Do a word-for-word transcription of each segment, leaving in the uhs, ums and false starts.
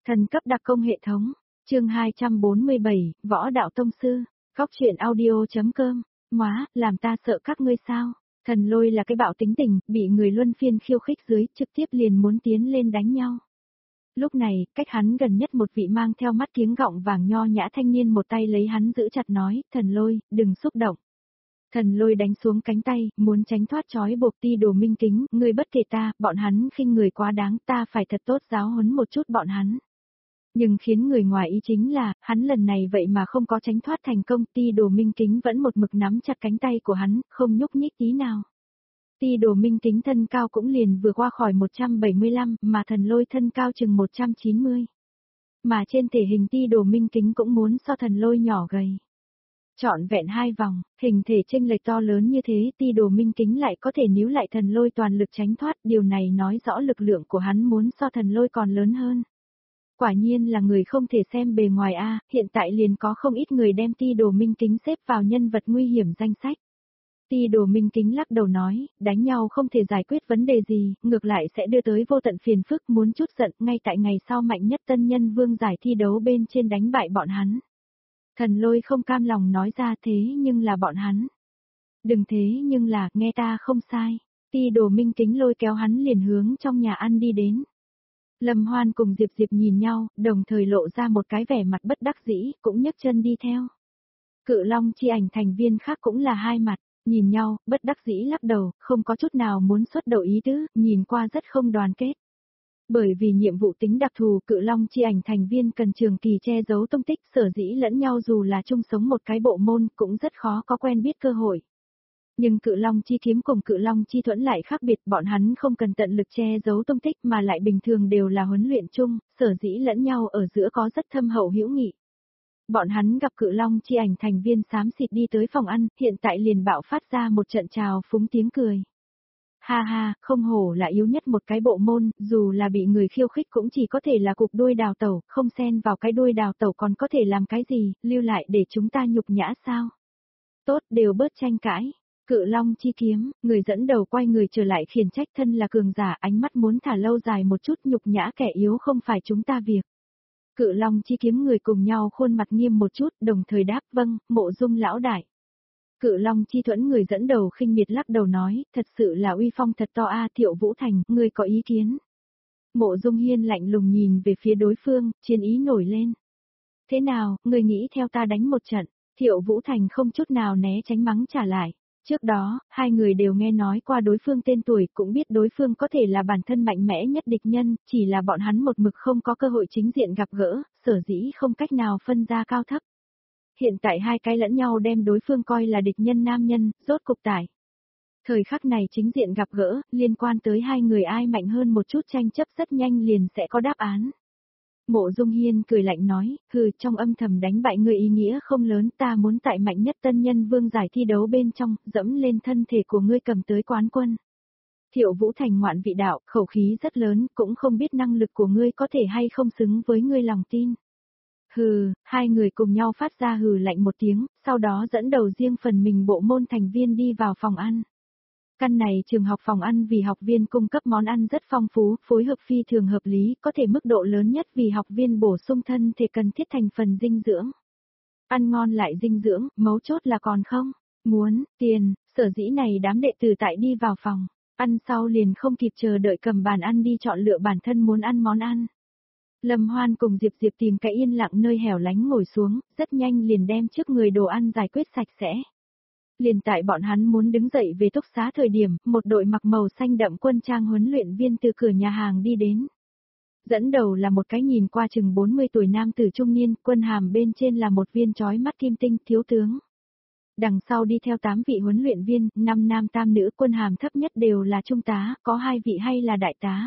Thần cấp đặc công hệ thống, chương hai trăm bốn mươi bảy, Võ đạo tông sư, góc truyện audio.com, móa, làm ta sợ các ngươi sao? Thần Lôi là cái bạo tính tình, bị người luân phiên khiêu khích dưới, trực tiếp liền muốn tiến lên đánh nhau. Lúc này, cách hắn gần nhất một vị mang theo mắt kiếng gọng vàng nho nhã thanh niên một tay lấy hắn giữ chặt nói, Thần Lôi, đừng xúc động. Thần Lôi đánh xuống cánh tay, muốn tránh thoát trói buộc Ti Đồ Minh Kính, ngươi bất kể ta, bọn hắn khinh người quá đáng, ta phải thật tốt giáo huấn một chút bọn hắn. Nhưng khiến người ngoài ý chính là, hắn lần này vậy mà không có tránh thoát thành công, Ti Đồ Minh Kính vẫn một mực nắm chặt cánh tay của hắn, không nhúc nhích tí nào. Ti Đồ Minh Kính thân cao cũng liền vừa qua khỏi một trăm bảy mươi lăm, mà Thần Lôi thân cao chừng một trăm chín mươi. Mà trên thể hình Ti Đồ Minh Kính cũng muốn so Thần Lôi nhỏ gầy. Trọn vẹn hai vòng, hình thể chênh lệch to lớn như thế, Ti Đồ Minh Kính lại có thể níu lại Thần Lôi toàn lực tránh thoát, điều này nói rõ lực lượng của hắn muốn so Thần Lôi còn lớn hơn. Quả nhiên là người không thể xem bề ngoài a, hiện tại liền có không ít người đem Ti Đồ Minh Kính xếp vào nhân vật nguy hiểm danh sách. Ti Đồ Minh Kính lắc đầu nói, đánh nhau không thể giải quyết vấn đề gì, ngược lại sẽ đưa tới vô tận phiền phức, muốn chút giận, ngay tại ngày sau mạnh nhất tân nhân vương giải thi đấu bên trên đánh bại bọn hắn. Thần Lôi không cam lòng nói ra thế nhưng là bọn hắn. Đừng thế nhưng là, nghe ta không sai. Ti Đồ Minh Kính lôi kéo hắn liền hướng trong nhà ăn đi đến. Lâm Hoan cùng Diệp Diệp nhìn nhau, đồng thời lộ ra một cái vẻ mặt bất đắc dĩ, cũng nhấc chân đi theo. Cự Long chi ảnh thành viên khác cũng là hai mặt, nhìn nhau, bất đắc dĩ lắc đầu, không có chút nào muốn xuất đầu ý tứ, nhìn qua rất không đoàn kết. Bởi vì nhiệm vụ tính đặc thù, Cự Long chi ảnh thành viên cần trường kỳ che giấu tung tích, sở dĩ lẫn nhau dù là chung sống một cái bộ môn cũng rất khó có quen biết cơ hội. Nhưng Cự Long chi kiếm cùng Cự Long chi thuẫn lại khác biệt, bọn hắn không cần tận lực che giấu tung tích mà lại bình thường đều là huấn luyện chung, sở dĩ lẫn nhau ở giữa có rất thâm hậu hữu nghị. Bọn hắn gặp Cự Long chi ảnh thành viên xám xịt đi tới phòng ăn, hiện tại liền bạo phát ra một trận trào phúng tiếng cười. Ha ha, không hổ là yếu nhất một cái bộ môn, dù là bị người khiêu khích cũng chỉ có thể là cục đuôi đào tẩu, không xen vào cái đuôi đào tẩu còn có thể làm cái gì, lưu lại để chúng ta nhục nhã sao? Tốt, đều bớt tranh cãi. Cự Long chi kiếm, người dẫn đầu quay người trở lại khiển trách, thân là cường giả, ánh mắt muốn thả lâu dài một chút, nhục nhã kẻ yếu không phải chúng ta việc. Cự Long chi kiếm người cùng nhau khuôn mặt nghiêm một chút, đồng thời đáp vâng, Mộ Dung lão đại. Cự Long chi thuẫn người dẫn đầu khinh miệt lắc đầu nói, thật sự là uy phong thật to a, Thiệu Vũ Thành, ngươi có ý kiến? Mộ Dung Hiên lạnh lùng nhìn về phía đối phương, chiến ý nổi lên. Thế nào, ngươi nghĩ theo ta đánh một trận? Thiệu Vũ Thành không chút nào né tránh mắng trả lại. Trước đó, hai người đều nghe nói qua đối phương tên tuổi, cũng biết đối phương có thể là bản thân mạnh mẽ nhất địch nhân, chỉ là bọn hắn một mực không có cơ hội chính diện gặp gỡ, sở dĩ không cách nào phân ra cao thấp. Hiện tại hai cái lẫn nhau đem đối phương coi là địch nhân nam nhân, rốt cục tải. Thời khắc này chính diện gặp gỡ, liên quan tới hai người ai mạnh hơn một chút tranh chấp rất nhanh liền sẽ có đáp án. Mộ Dung Hiên cười lạnh nói, hừ, trong âm thầm đánh bại người ý nghĩa không lớn, ta muốn tại mạnh nhất tân nhân vương giải thi đấu bên trong, dẫm lên thân thể của ngươi cầm tới quán quân. Thiệu Vũ Thành ngoạn vị đạo, khẩu khí rất lớn, cũng không biết năng lực của ngươi có thể hay không xứng với ngươi lòng tin. Hừ, hai người cùng nhau phát ra hừ lạnh một tiếng, sau đó dẫn đầu riêng phần mình bộ môn thành viên đi vào phòng ăn. Căn này trường học phòng ăn vì học viên cung cấp món ăn rất phong phú, phối hợp phi thường hợp lý, có thể mức độ lớn nhất vì học viên bổ sung thân thể cần thiết thành phần dinh dưỡng. Ăn ngon lại dinh dưỡng, mấu chốt là còn không, muốn, tiền, sở dĩ này đám đệ tử tại đi vào phòng, ăn sau liền không kịp chờ đợi cầm bàn ăn đi chọn lựa bản thân muốn ăn món ăn. Lâm Hoan cùng Diệp Diệp tìm cái yên lặng nơi hẻo lánh ngồi xuống, rất nhanh liền đem trước người đồ ăn giải quyết sạch sẽ. Liền tại bọn hắn muốn đứng dậy về túc xá thời điểm, một đội mặc màu xanh đậm quân trang huấn luyện viên từ cửa nhà hàng đi đến. Dẫn đầu là một cái nhìn qua chừng bốn mươi tuổi nam tử trung niên, quân hàm bên trên là một viên chói mắt kim tinh, thiếu tướng. Đằng sau đi theo tám vị huấn luyện viên, năm nam tam nữ, quân hàm thấp nhất đều là trung tá, có hai vị hay là đại tá.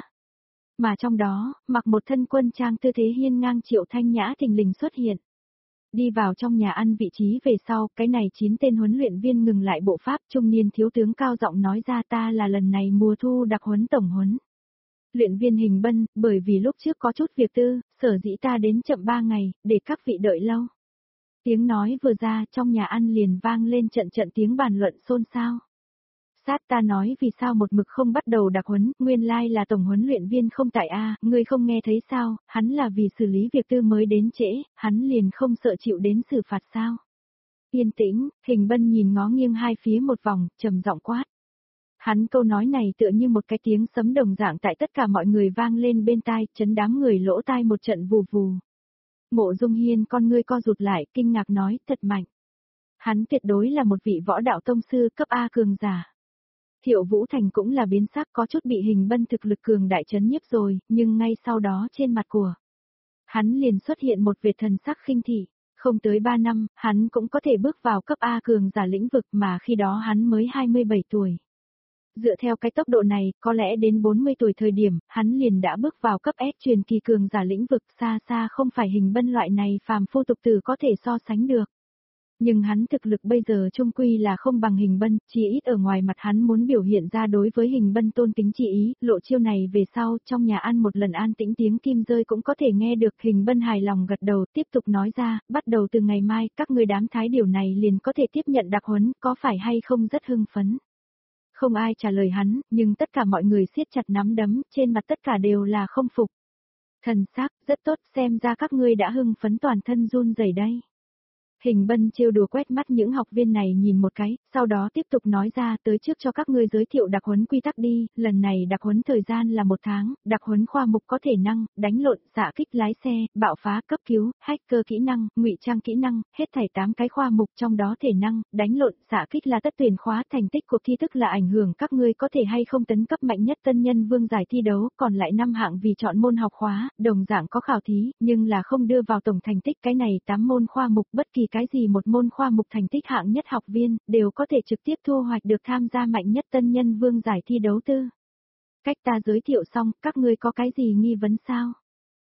Mà trong đó, mặc một thân quân trang tư thế hiên ngang Triệu Thanh Nhã thình lình xuất hiện. Đi vào trong nhà ăn vị trí về sau, cái này chín tên huấn luyện viên ngừng lại bộ pháp, trung niên thiếu tướng cao giọng nói ra, ta là lần này mùa thu đặc huấn tổng huấn. Luyện viên Hình Bân, bởi vì lúc trước có chút việc tư, sở dĩ ta đến chậm ba ngày, để các vị đợi lâu. Tiếng nói vừa ra, trong nhà ăn liền vang lên trận trận tiếng bàn luận xôn xao. Sát ta nói vì sao một mực không bắt đầu đặc huấn, nguyên lai là tổng huấn luyện viên không tại a, ngươi không nghe thấy sao, hắn là vì xử lý việc tư mới đến trễ, hắn liền không sợ chịu đến xử phạt sao. Yên tĩnh, Hình Bân nhìn ngó nghiêng hai phía một vòng, trầm giọng quát. Hắn câu nói này tựa như một cái tiếng sấm đồng dạng tại tất cả mọi người vang lên bên tai, chấn đám người lỗ tai một trận vù vù. Mộ Dung Hiên con ngươi co rụt lại, kinh ngạc nói, thật mạnh. Hắn tuyệt đối là một vị võ đạo tông sư cấp A cường giả. Thiệu Vũ Thành cũng là biến sắc, có chút bị Hình Bân thực lực cường đại chấn nhiếp rồi, nhưng ngay sau đó trên mặt của hắn liền xuất hiện một vệt thần sắc khinh thị. Không tới ba năm, hắn cũng có thể bước vào cấp A cường giả lĩnh vực mà khi đó hắn mới hai mươi bảy tuổi. Dựa theo cái tốc độ này, có lẽ đến bốn mươi tuổi thời điểm, hắn liền đã bước vào cấp S truyền kỳ cường giả lĩnh vực, xa xa không phải Hình Bân loại này phàm phu tục tử có thể so sánh được. Nhưng hắn thực lực bây giờ trung quy là không bằng Hình Bân, chỉ ít ở ngoài mặt hắn muốn biểu hiện ra đối với Hình Bân tôn kính chi ý, lộ chiêu này về sau, trong nhà ăn một lần an tĩnh tiếng kim rơi cũng có thể nghe được. Hình Bân hài lòng gật đầu, tiếp tục nói ra, bắt đầu từ ngày mai, các người đám thái điều này liền có thể tiếp nhận đặc huấn, có phải hay không rất hưng phấn. Không ai trả lời hắn, nhưng tất cả mọi người siết chặt nắm đấm, trên mặt tất cả đều là không phục. Thần sắc, rất tốt, xem ra các ngươi đã hưng phấn toàn thân run rẩy đây. Hình Bân trêu đùa quét mắt những học viên này nhìn một cái, sau đó tiếp tục nói ra tới trước cho các ngươi giới thiệu đặc huấn quy tắc đi, lần này đặc huấn thời gian là một tháng, đặc huấn khoa mục có thể năng, đánh lộn, xạ kích lái xe, bạo phá cấp cứu, hacker kỹ năng, ngụy trang kỹ năng, hết thảy tám cái khoa mục trong đó thể năng, đánh lộn, xạ kích là tất tuyển khóa, thành tích cuộc thi thức là ảnh hưởng các ngươi có thể hay không tấn cấp mạnh nhất tân nhân vương giải thi đấu, còn lại năm hạng vì chọn môn học khóa, đồng dạng có khảo thí, nhưng là không đưa vào tổng thành tích cái này tám môn khoa mục bất kỳ cái gì một môn khoa mục thành tích hạng nhất học viên, đều có thể trực tiếp thu hoạch được tham gia mạnh nhất tân nhân vương giải thi đấu tư. Cách ta giới thiệu xong, các ngươi có cái gì nghi vấn sao?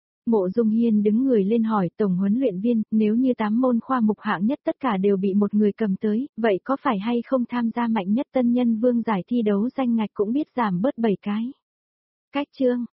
Mộ Dung Hiên đứng người lên hỏi tổng huấn luyện viên, nếu như tám môn khoa mục hạng nhất tất cả đều bị một người cầm tới, vậy có phải hay không tham gia mạnh nhất tân nhân vương giải thi đấu danh ngạch cũng biết giảm bớt bảy cái? Cách chương